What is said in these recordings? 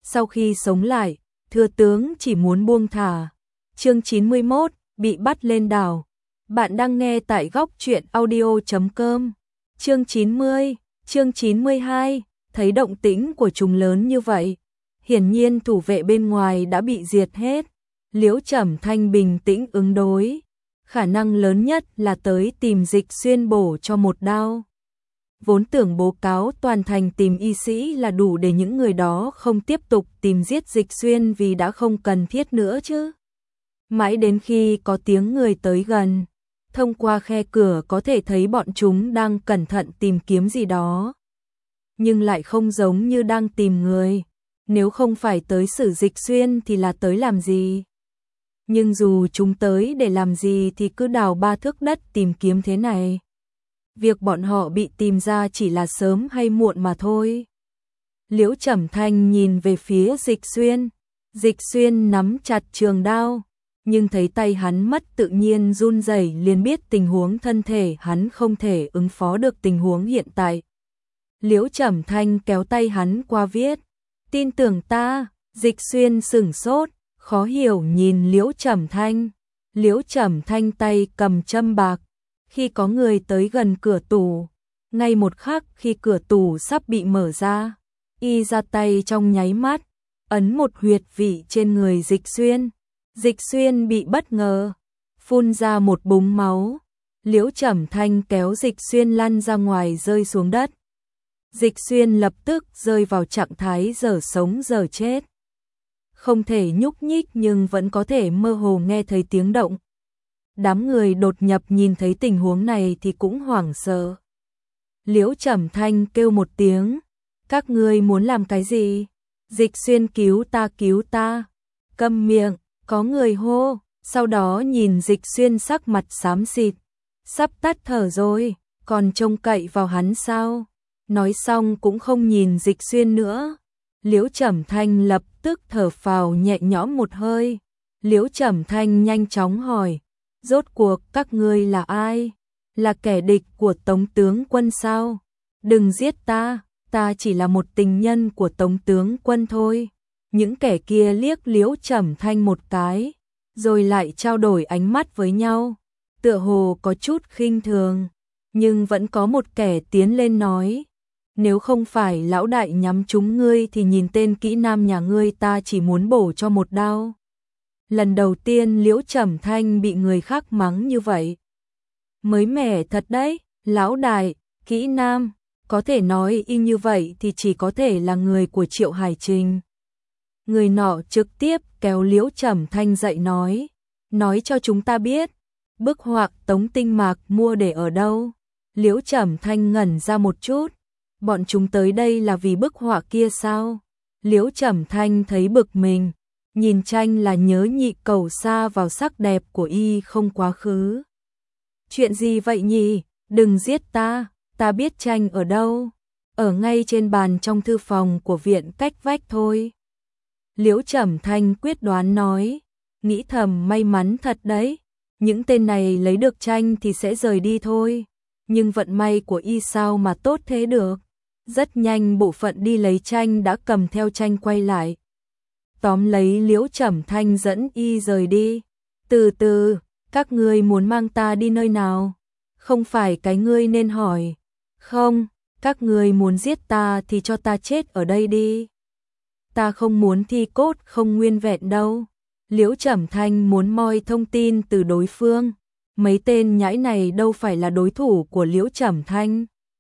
sau khi sống lại, thừa tướng chỉ muốn buông thả. Chương 91, bị bắt lên đảo. Bạn đang nghe tại góc truyện audio.com. Chương 90, chương 92, thấy động tĩnh của chúng lớn như vậy, hiển nhiên thủ vệ bên ngoài đã bị diệt hết. Liễu Trầm Thanh bình tĩnh ứng đối, khả năng lớn nhất là tới tìm Dịch Xuyên bổ cho một đao. Vốn tưởng bố cáo toàn thành tìm y sĩ là đủ để những người đó không tiếp tục tìm giết Dịch Xuyên vì đã không cần thiết nữa chứ. Mãi đến khi có tiếng người tới gần, thông qua khe cửa có thể thấy bọn chúng đang cẩn thận tìm kiếm gì đó. Nhưng lại không giống như đang tìm người, nếu không phải tới xử Dịch Xuyên thì là tới làm gì? Nhưng dù chúng tới để làm gì thì cứ đào 3 thước đất tìm kiếm thế này. Việc bọn họ bị tìm ra chỉ là sớm hay muộn mà thôi. Liễu Trầm Thanh nhìn về phía Dịch Xuyên. Dịch Xuyên nắm chặt trường đao, nhưng thấy tay hắn mất tự nhiên run rẩy, liền biết tình huống thân thể hắn không thể ứng phó được tình huống hiện tại. Liễu Trầm Thanh kéo tay hắn qua viết, tin tưởng ta. Dịch Xuyên sửng sốt, khó hiểu nhìn Liễu Trầm Thanh. Liễu Trầm Thanh tay cầm châm bạc. Khi có người tới gần cửa tủ, ngay một khắc khi cửa tủ sắp bị mở ra, y ra tay trong nháy mắt, ấn một huyệt vị trên người Dịch Xuyên. Dịch Xuyên bị bất ngờ, phun ra một búng máu. Liễu Trầm Thanh kéo Dịch Xuyên lăn ra ngoài rơi xuống đất. Dịch Xuyên lập tức rơi vào trạng thái dở sống dở chết. Không thể nhúc nhích nhưng vẫn có thể mơ hồ nghe thấy tiếng động. Đám người đột nhập nhìn thấy tình huống này thì cũng hoảng sợ. Liễu Trầm Thanh kêu một tiếng, các ngươi muốn làm cái gì? Dịch Xuyên cứu ta. Câm miệng, có người hô, sau đó nhìn Dịch Xuyên sắc mặt xám xịt, sắp tắt thở rồi, còn trông cậy vào hắn sao? Nói xong cũng không nhìn Dịch Xuyên nữa. Liễu Trầm Thanh lập tức thở phào nhẹ nhõm một hơi. Liễu Trầm Thanh nhanh chóng hỏi, rốt cuộc các ngươi là ai? Là kẻ địch của Tống tướng quân sao? Đừng giết ta, ta chỉ là một tình nhân của Tống tướng quân thôi. Những kẻ kia liếc Liễu Trầm Thanh một cái, rồi lại trao đổi ánh mắt với nhau, tựa hồ có chút khinh thường, nhưng vẫn có một kẻ tiến lên nói, nếu không phải lão đại nhắm trúng ngươi thì nhìn tên kỹ nam nhà ngươi ta chỉ muốn bổ cho một đao. Lần đầu tiên Liễu Trầm Thanh bị người khác mắng như vậy. Mới mẻ thật đấy, lão đại, kỹ nam, có thể nói y như vậy thì chỉ có thể là người của Triệu Hải Trình. Người nọ trực tiếp kéo Liễu Trầm Thanh dậy nói cho chúng ta biết, bức họa Tống Tinh Mạc mua để ở đâu? Liễu Trầm Thanh ngẩn ra một chút, bọn chúng tới đây là vì bức họa kia sao? Liễu Trầm Thanh thấy bực mình, nhìn tranh là nhớ Nhị Cẩu xa vào sắc đẹp của y không quá khứ. Chuyện gì vậy nhỉ? Đừng giết ta biết tranh ở đâu? Ở ngay trên bàn trong thư phòng của viện cách vách thôi. Liễu Trầm Thanh quyết đoán nói, nghĩ thầm may mắn thật đấy, những tên này lấy được tranh thì sẽ rời đi thôi, nhưng vận may của y sao mà tốt thế được. Rất nhanh bộ phận đi lấy tranh đã cầm theo tranh quay lại, tóm lấy Liễu Trầm Thanh dẫn y rời đi. Từ từ, các ngươi muốn mang ta đi nơi nào? Không phải cái ngươi nên hỏi. Không, các ngươi muốn giết ta thì cho ta chết ở đây đi. Ta không muốn thi cốt không nguyên vẹn đâu. Liễu Trầm Thanh muốn moi thông tin từ đối phương. Mấy tên nhãi này đâu phải là đối thủ của Liễu Trầm Thanh.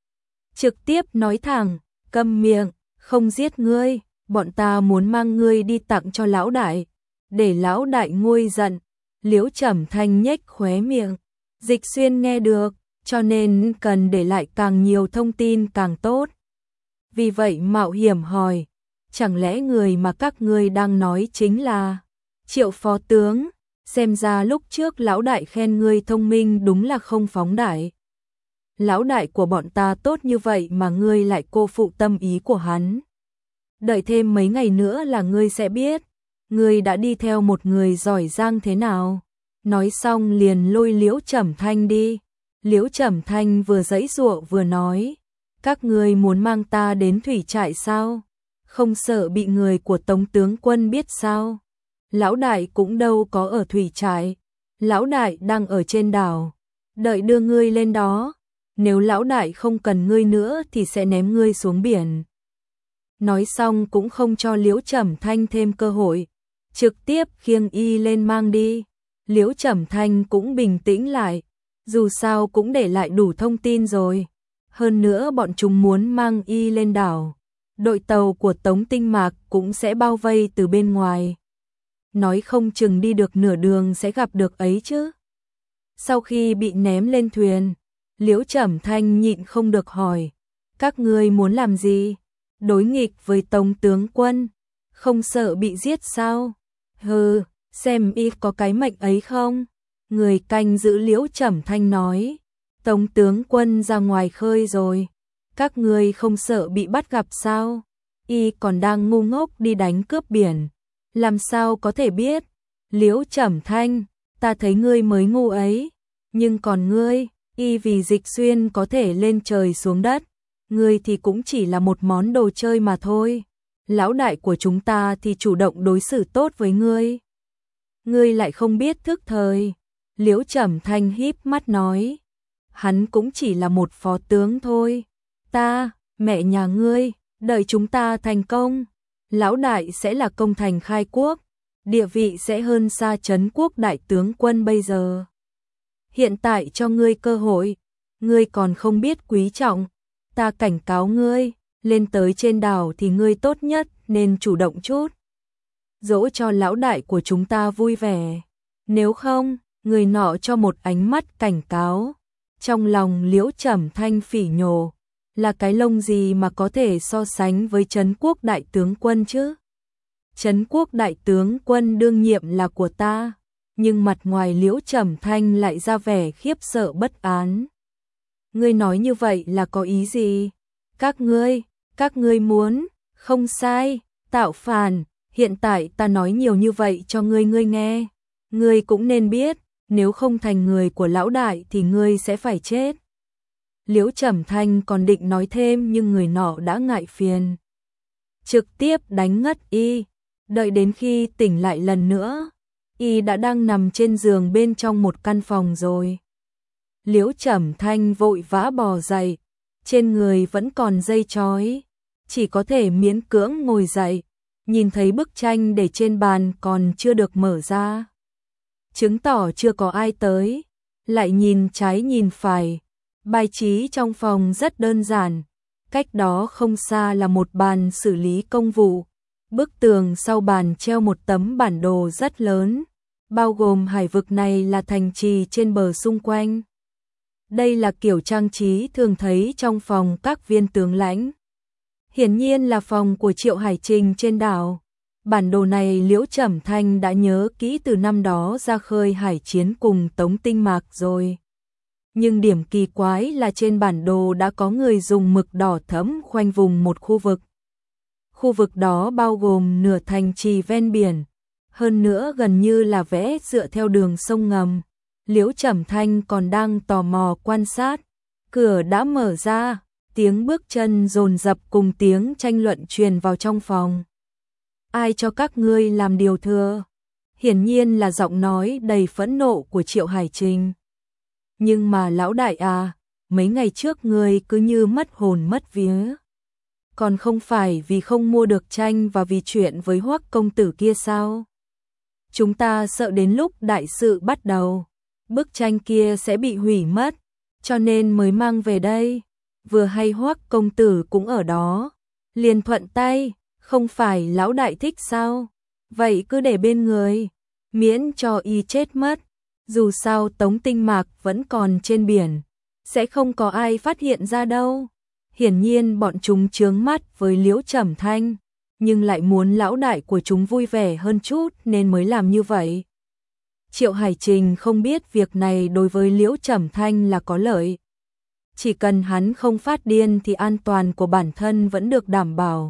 Trực tiếp nói thẳng, câm miệng, không giết ngươi, bọn ta muốn mang ngươi đi tặng cho lão đại, để lão đại nguôi giận. Liễu Trầm Thanh nhếch khóe miệng, Dịch Xuyên nghe được, cho nên cần để lại càng nhiều thông tin càng tốt. Vì vậy mạo hiểm hỏi, chẳng lẽ người mà các ngươi đang nói chính là Triệu phó tướng? Xem ra lúc trước lão đại khen ngươi thông minh đúng là không phóng đại. Lão đại của bọn ta tốt như vậy mà ngươi lại cô phụ tâm ý của hắn. Đợi thêm mấy ngày nữa là ngươi sẽ biết, ngươi đã đi theo một người giỏi giang thế nào. Nói xong liền lôi Liễu Trầm Thanh đi. Liễu Trầm Thanh vừa giãy giụa vừa nói, các ngươi muốn mang ta đến thủy trại sao? không sợ bị người của Tống tướng quân biết sao? Lão đại cũng đâu có ở thủy trại, lão đại đang ở trên đảo, đợi đưa ngươi lên đó, nếu lão đại không cần ngươi nữa thì sẽ ném ngươi xuống biển. Nói xong cũng không cho Liễu Trầm Thanh thêm cơ hội, trực tiếp khiêng y lên mang đi. Liễu Trầm Thanh cũng bình tĩnh lại, dù sao cũng để lại đủ thông tin rồi. Hơn nữa bọn chúng muốn mang y lên đảo, đội tàu của Tống Tinh Mạc cũng sẽ bao vây từ bên ngoài. Nói không chừng đi được nửa đường sẽ gặp được ấy chứ. Sau khi bị ném lên thuyền, Liễu Trầm Thanh nhịn không được hỏi, các ngươi muốn làm gì? Đối nghịch với Tống tướng quân, không sợ bị giết sao? Hừ, xem y có cái mệnh ấy không? Người canh giữ Liễu Trầm Thanh nói, Tống tướng quân ra ngoài khơi rồi, các ngươi không sợ bị bắt gặp sao? Y còn đang ngu ngốc đi đánh cướp biển, làm sao có thể biết? Liễu Trầm Thanh, ta thấy ngươi mới ngu ấy, nhưng còn ngươi, y vì Dịch Xuyên có thể lên trời xuống đất, ngươi thì cũng chỉ là một món đồ chơi mà thôi. Lão đại của chúng ta thì chủ động đối xử tốt với ngươi. Ngươi lại không biết thức thời. Liễu Trầm Thanh híp mắt nói, hắn cũng chỉ là một phó tướng thôi. Ta, mẹ nhà ngươi, đợi chúng ta thành công, lão đại sẽ là công thành khai quốc, địa vị sẽ hơn xa Trấn Quốc đại tướng quân bây giờ. Hiện tại cho ngươi cơ hội, ngươi còn không biết quý trọng, ta cảnh cáo ngươi, lên tới trên đảo thì ngươi tốt nhất nên chủ động chút. Dỗ cho lão đại của chúng ta vui vẻ, nếu không, người nọ cho một ánh mắt cảnh cáo. Trong lòng Liễu Trầm Thanh phỉ nhổ, là cái lông gì mà có thể so sánh với Trấn Quốc đại tướng quân chứ? Trấn Quốc đại tướng quân đương nhiệm là của ta, nhưng mặt ngoài Liễu Trầm Thanh lại ra vẻ khiếp sợ bất an. Ngươi nói như vậy là có ý gì? Các ngươi muốn, không sai, tạo phản, hiện tại ta nói nhiều như vậy cho ngươi nghe. Ngươi cũng nên biết, nếu không thành người của lão đại thì ngươi sẽ phải chết. Liễu Trầm Thanh còn định nói thêm nhưng người nọ đã ngại phiền, trực tiếp đánh ngất y. Đợi đến khi tỉnh lại lần nữa, y đã đang nằm trên giường bên trong một căn phòng rồi. Liễu Trầm Thanh vội vã bò dậy, trên người vẫn còn dây trói, chỉ có thể miễn cưỡng ngồi dậy, nhìn thấy bức tranh để trên bàn còn chưa được mở ra, chứng tỏ chưa có ai tới. Lại nhìn trái nhìn phải, bài trí trong phòng rất đơn giản, cách đó không xa là một bàn xử lý công vụ. Bức tường sau bàn treo một tấm bản đồ rất lớn, bao gồm hải vực này là thành trì trên bờ xung quanh. Đây là kiểu trang trí thường thấy trong phòng các viên tướng lãnh. Hiển nhiên là phòng của Triệu Hải Trình trên đảo. Bản đồ này Liễu Trầm Thanh đã nhớ kỹ từ năm đó ra khơi hải chiến cùng Tống Tinh Mạc rồi. Nhưng điểm kỳ quái là trên bản đồ đã có người dùng mực đỏ thẫm khoanh vùng một khu vực. Khu vực đó bao gồm nửa thành trì ven biển, hơn nữa gần như là vẽ dựa theo đường sông ngầm. Liễu Trầm Thanh còn đang tò mò quan sát, cửa đã mở ra, tiếng bước chân dồn dập cùng tiếng tranh luận truyền vào trong phòng. Ai cho các ngươi làm điều thừa? Hiển nhiên là giọng nói đầy phẫn nộ của Triệu Hải Trình. Nhưng mà lão đại à, mấy ngày trước ngươi cứ như mất hồn mất vía. Còn không phải vì không mua được tranh và vì chuyện với Hoắc công tử kia sao? Chúng ta sợ đến lúc đại sự bắt đầu, bức tranh kia sẽ bị hủy mất, cho nên mới mang về đây. Vừa hay Hoắc công tử cũng ở đó, liền thuận tay, không phải lão đại thích sao? Vậy cứ để bên người, miễn cho y chết mất. Dù sao Tống Tinh Mạc vẫn còn trên biển, sẽ không có ai phát hiện ra đâu. Hiển nhiên bọn chúng chướng mắt với Liễu Trầm Thanh, nhưng lại muốn lão đại của chúng vui vẻ hơn chút nên mới làm như vậy. Triệu Hải Trình không biết việc này đối với Liễu Trầm Thanh là có lợi. Chỉ cần hắn không phát điên thì an toàn của bản thân vẫn được đảm bảo.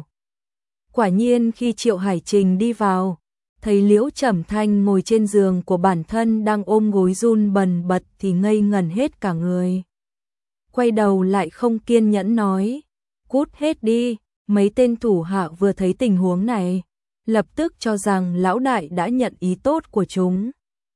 Quả nhiên khi Triệu Hải Trình đi vào, thấy Liễu Trầm Thanh ngồi trên giường của bản thân đang ôm gối run bần bật thì ngây ngẩn hết cả người. Quay đầu lại không kiên nhẫn nói, cút hết đi, Mấy tên thủ hạ vừa thấy tình huống này, lập tức cho rằng lão đại đã nhận ý tốt của chúng.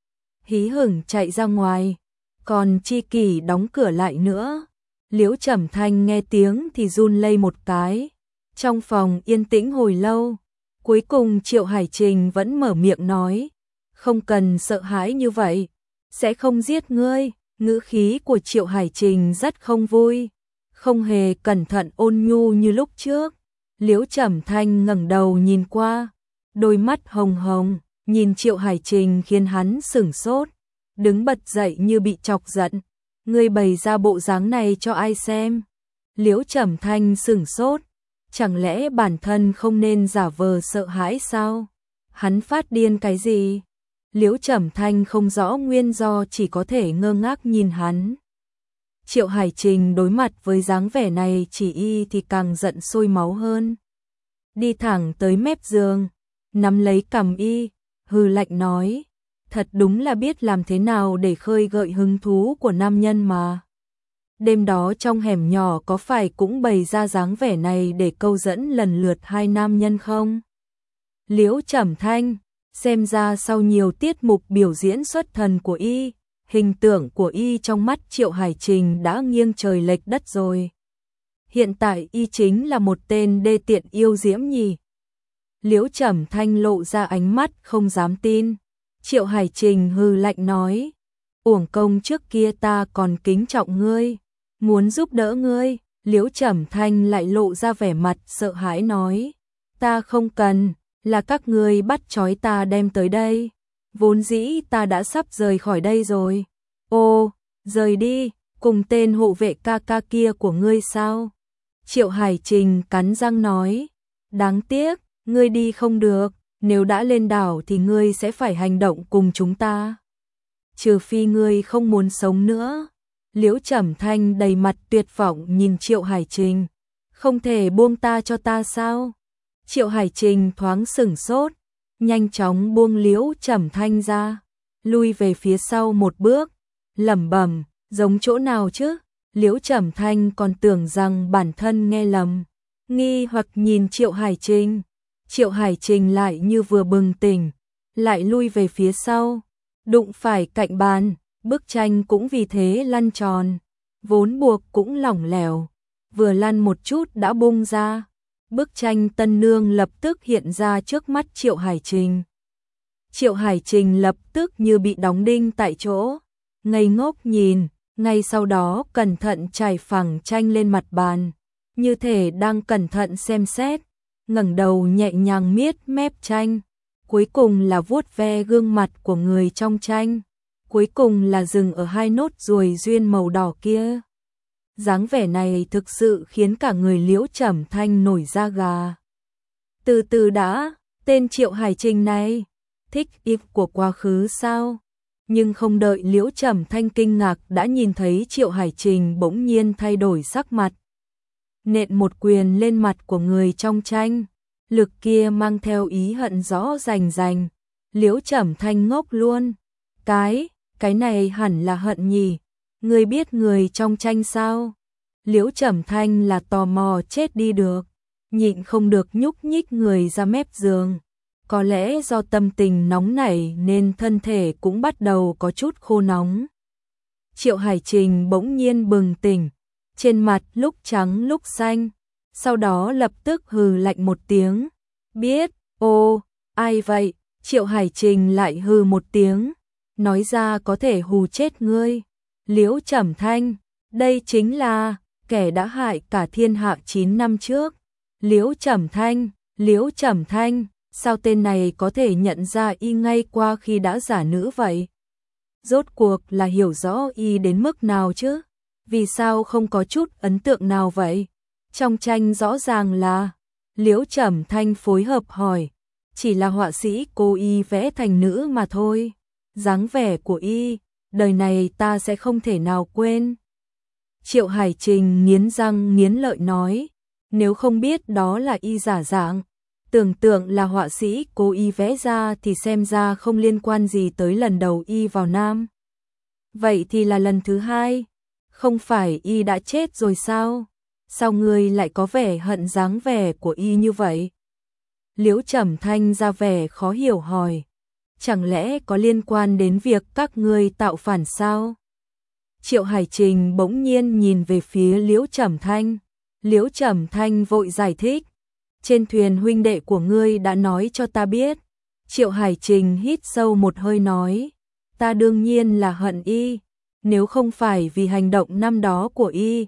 Hí hửng chạy ra ngoài, còn Chi Kỷ đóng cửa lại nữa. Liễu Trầm Thanh nghe tiếng thì run lây một cái. Trong phòng yên tĩnh hồi lâu, cuối cùng Triệu Hải Trình vẫn mở miệng nói, không cần sợ hãi như vậy, sẽ không giết ngươi. Ngữ khí của Triệu Hải Trình rất không vui, không hề cẩn thận ôn nhu như lúc trước. Liễu Trầm Thanh ngẩng đầu nhìn qua, đôi mắt hồng hồng, nhìn Triệu Hải Trình khiến hắn sửng sốt, đứng bật dậy như bị chọc giận. Ngươi bày ra bộ dáng này cho ai xem? Liễu Trầm Thanh sửng sốt, chẳng lẽ bản thân không nên giả vờ sợ hãi sao? Hắn phát điên cái gì? Liễu Trầm Thanh không rõ nguyên do, chỉ có thể ngơ ngác nhìn hắn. Triệu Hải Trình đối mặt với dáng vẻ này chỉ y thì càng giận sôi máu hơn. Đi thẳng tới mép giường, nắm lấy cằm y, hừ lạnh nói, thật đúng là biết làm thế nào để khơi gợi hứng thú của nam nhân mà. Đêm đó trong hẻm nhỏ có phải cũng bày ra dáng vẻ này để câu dẫn lần lượt hai nam nhân không? Liễu Trầm Thanh, xem ra sau nhiều tiết mục biểu diễn xuất thần của y, hình tượng của y trong mắt Triệu Hải Trình đã nghiêng trời lệch đất rồi. Hiện tại y chính là một tên đê tiện yêu diễm nhỉ? Liễu Trầm Thanh lộ ra ánh mắt không dám tin. Triệu Hải Trình hừ lạnh nói, uổng công trước kia ta còn kính trọng ngươi, muốn giúp đỡ ngươi. Liễu Trầm Thanh lại lộ ra vẻ mặt sợ hãi nói, ta không cần, là các ngươi bắt trói ta đem tới đây. Vốn dĩ ta đã sắp rời khỏi đây rồi. Ô, rời đi, cùng tên hộ vệ ca ca kia của ngươi sao? Triệu Hải Trình cắn răng nói, đáng tiếc, ngươi đi không được, nếu đã lên đảo thì ngươi sẽ phải hành động cùng chúng ta. Trừ phi ngươi không muốn sống nữa. Liễu Trầm Thanh đầy mặt tuyệt vọng nhìn Triệu Hải Trình, không thể buông ta cho ta sao? Triệu Hải Trình thoáng sửng sốt, nhanh chóng buông Liễu Trầm Thanh ra, lui về phía sau một bước, lẩm bẩm, giống chỗ nào chứ? Liễu Trầm Thanh còn tưởng rằng bản thân nghe lầm, nghi hoặc nhìn Triệu Hải Trình. Triệu Hải Trình lại như vừa bừng tỉnh, lại lui về phía sau, đụng phải cạnh bàn, bức tranh cũng vì thế lăn tròn, vốn buộc cũng lỏng lẻo, vừa lăn một chút đã bung ra. Bức tranh tân nương lập tức hiện ra trước mắt Triệu Hải Trình. Triệu Hải Trình lập tức như bị đóng đinh tại chỗ, ngây ngốc nhìn, ngay sau đó cẩn thận trải phẳng tranh lên mặt bàn, như thể đang cẩn thận xem xét, ngẩng đầu nhẹ nhàng miết mép tranh, cuối cùng là vuốt ve gương mặt của người trong tranh, cuối cùng là dừng ở hai nốt ruồi duyên màu đỏ kia. Dáng vẻ này thực sự khiến cả người Liễu Trầm Thanh nổi da gà. Từ từ đã, tên Triệu Hải Trình này, thích y của quá khứ sao? Nhưng không đợi Liễu Trầm Thanh kinh ngạc đã nhìn thấy Triệu Hải Trình bỗng nhiên thay đổi sắc mặt. Nện một quyền lên mặt của người trong tranh, lực kia mang theo ý hận rõ rành rành. Liễu Trầm Thanh ngốc luôn. Cái này hẳn là hận nhỉ? Ngươi biết người trong tranh sao? Liễu Trầm Thanh là tò mò chết đi được, nhịn không được nhúc nhích người ra mép giường. Có lẽ do tâm tình nóng nảy nên thân thể cũng bắt đầu có chút khô nóng. Triệu Hải Trình bỗng nhiên bừng tỉnh, trên mặt lúc trắng lúc xanh, sau đó lập tức hừ lạnh một tiếng. Biết, ô, ai vậy? Triệu Hải Trình lại hừ một tiếng, nói ra có thể hù chết ngươi. Liễu Trầm Thanh, đây chính là kẻ đã hại cả thiên hạ 9 năm trước. Liễu Trầm Thanh, sao tên này có thể nhận ra y ngay qua khi đã giả nữ vậy? Rốt cuộc là hiểu rõ y đến mức nào chứ? Vì sao không có chút ấn tượng nào vậy? Trong tranh rõ ràng là, Liễu Trầm Thanh phối hợp hỏi, chỉ là họa sĩ cố y vẽ thành nữ mà thôi. Dáng vẻ của y, đời này ta sẽ không thể nào quên. Triệu Hải Trình nghiến răng nghiến lợi nói, nếu không biết đó là y giả dạng, tưởng tượng là họa sĩ cố y vẽ ra thì xem ra không liên quan gì tới lần đầu y vào Nam. Vậy thì là lần thứ hai, không phải y đã chết rồi sao? sao ngươi lại có vẻ hận dáng vẻ của y như vậy? Liễu Trầm Thanh ra vẻ khó hiểu hỏi, chẳng lẽ có liên quan đến việc các ngươi tạo phản sao? Triệu Hải Trình bỗng nhiên nhìn về phía Liễu Trầm Thanh. Liễu Trầm Thanh vội giải thích, trên thuyền huynh đệ của ngươi đã nói cho ta biết. Triệu Hải Trình hít sâu một hơi nói, ta đương nhiên là hận y, nếu không phải vì hành động năm đó của y,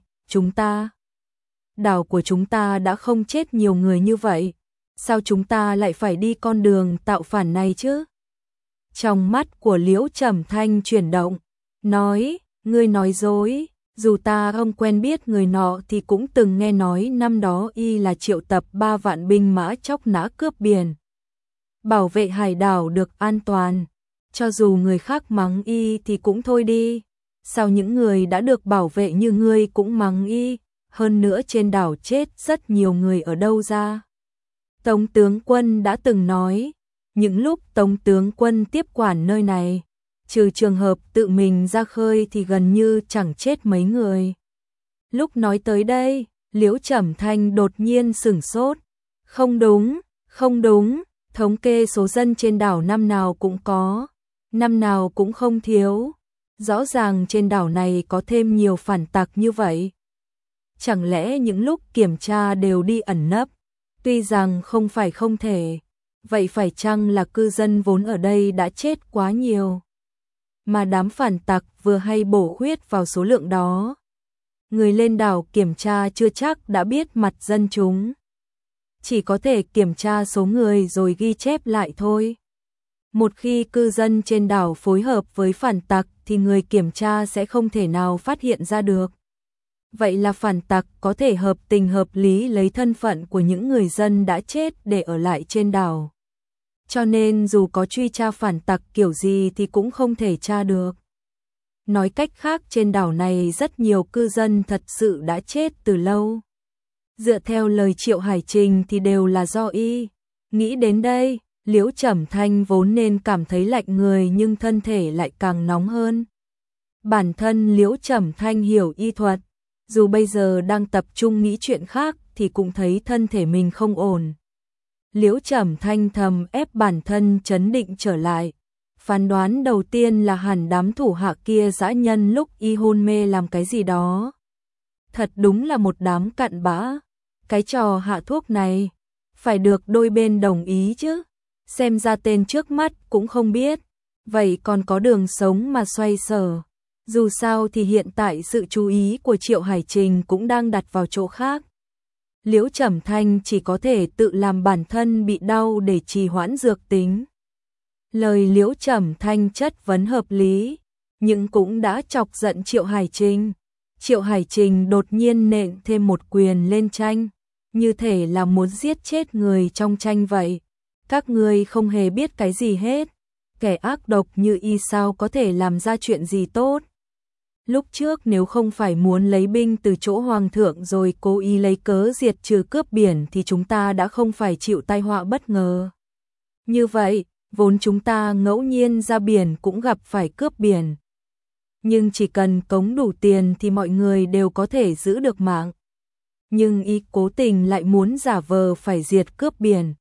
đảo của chúng ta đã không chết nhiều người như vậy, sao chúng ta lại phải đi con đường tạo phản này chứ? Trong mắt của Liễu Trầm Thanh chuyển động, nói, ngươi nói dối, dù ta không quen biết người nọ thì cũng từng nghe nói năm đó y là triệu tập 3 vạn binh mã chóc nã cướp biển, bảo vệ hải đảo được an toàn, cho dù người khác mắng y thì cũng thôi đi, sao những người đã được bảo vệ như ngươi cũng mắng y, hơn nữa trên đảo chết rất nhiều người ở đâu ra? Tống tướng quân đã từng nói, những lúc Tống tướng quân tiếp quản nơi này, trừ trường hợp tự mình ra khơi thì gần như chẳng chết mấy người. Lúc nói tới đây, Liễu Trầm Thanh đột nhiên sửng sốt. Không đúng, không đúng, thống kê số dân trên đảo năm nào cũng có, năm nào cũng không thiếu. Rõ ràng trên đảo này có thêm nhiều phản tặc như vậy. Chẳng lẽ những lúc kiểm tra đều đi ẩn nấp? Tuy rằng không phải không thể, vậy phải chăng là cư dân vốn ở đây đã chết quá nhiều, mà đám phản tặc vừa hay bổ khuyết vào số lượng đó? Người lên đảo kiểm tra chưa chắc đã biết mặt dân chúng, chỉ có thể kiểm tra số người rồi ghi chép lại thôi. Một khi cư dân trên đảo phối hợp với phản tặc thì người kiểm tra sẽ không thể nào phát hiện ra được. Vậy là phản tặc có thể hợp tình hợp lý lấy thân phận của những người dân đã chết để ở lại trên đảo. Cho nên dù có truy tra phản tặc kiểu gì thì cũng không thể tra được. Nói cách khác, trên đảo này rất nhiều cư dân thật sự đã chết từ lâu. Dựa theo lời Triệu Hải Trình thì đều là do y. Nghĩ đến đây, Liễu Trầm Thanh vốn nên cảm thấy lạnh người nhưng thân thể lại càng nóng hơn. Bản thân Liễu Trầm Thanh hiểu y thuật, dù bây giờ đang tập trung nghĩ chuyện khác thì cũng thấy thân thể mình không ổn. Liễu Trầm Thanh thầm ép bản thân trấn định trở lại. Phán đoán đầu tiên là hẳn đám thủ hạ kia dã nhân lúc y hôn mê làm cái gì đó. Thật đúng là một đám cặn bã. Cái trò hạ thuốc này phải được đôi bên đồng ý chứ. Xem ra tên trước mắt cũng không biết, vậy còn có đường sống mà xoay sở. Dù sao thì hiện tại sự chú ý của Triệu Hải Trình cũng đang đặt vào chỗ khác. Liễu Trầm Thanh chỉ có thể tự làm bản thân bị đau để trì hoãn dược tính. Lời Liễu Trầm Thanh chất vấn hợp lý, nhưng cũng đã chọc giận Triệu Hải Trình. Triệu Hải Trình đột nhiên nện thêm một quyền lên tranh, như thể là muốn giết chết người trong tranh vậy. Các ngươi không hề biết cái gì hết, kẻ ác độc như y sao có thể làm ra chuyện gì tốt. Lúc trước nếu không phải muốn lấy binh từ chỗ hoàng thượng rồi cố ý lấy cớ diệt trừ cướp biển thì chúng ta đã không phải chịu tai họa bất ngờ. Như vậy, vốn chúng ta ngẫu nhiên ra biển cũng gặp phải cướp biển. Nhưng chỉ cần cống đủ tiền thì mọi người đều có thể giữ được mạng. Nhưng y cố tình lại muốn giả vờ phải diệt cướp biển.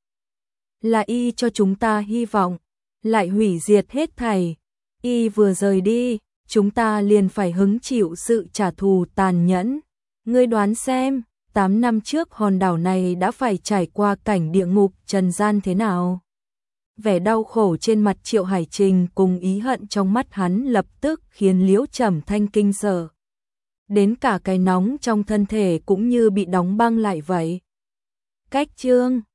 Là y cho chúng ta hy vọng, lại hủy diệt hết thảy. Y vừa rời đi, chúng ta liền phải hứng chịu sự trả thù tàn nhẫn. Ngươi đoán xem, 8 năm trước hòn đảo này đã phải trải qua cảnh địa ngục trần gian thế nào? Vẻ đau khổ trên mặt Triệu Hải Trình cùng ý hận trong mắt hắn lập tức khiến Liễu Trầm Thanh kinh sợ. Đến cả cái nóng trong thân thể cũng như bị đóng băng lại vậy. Cách chương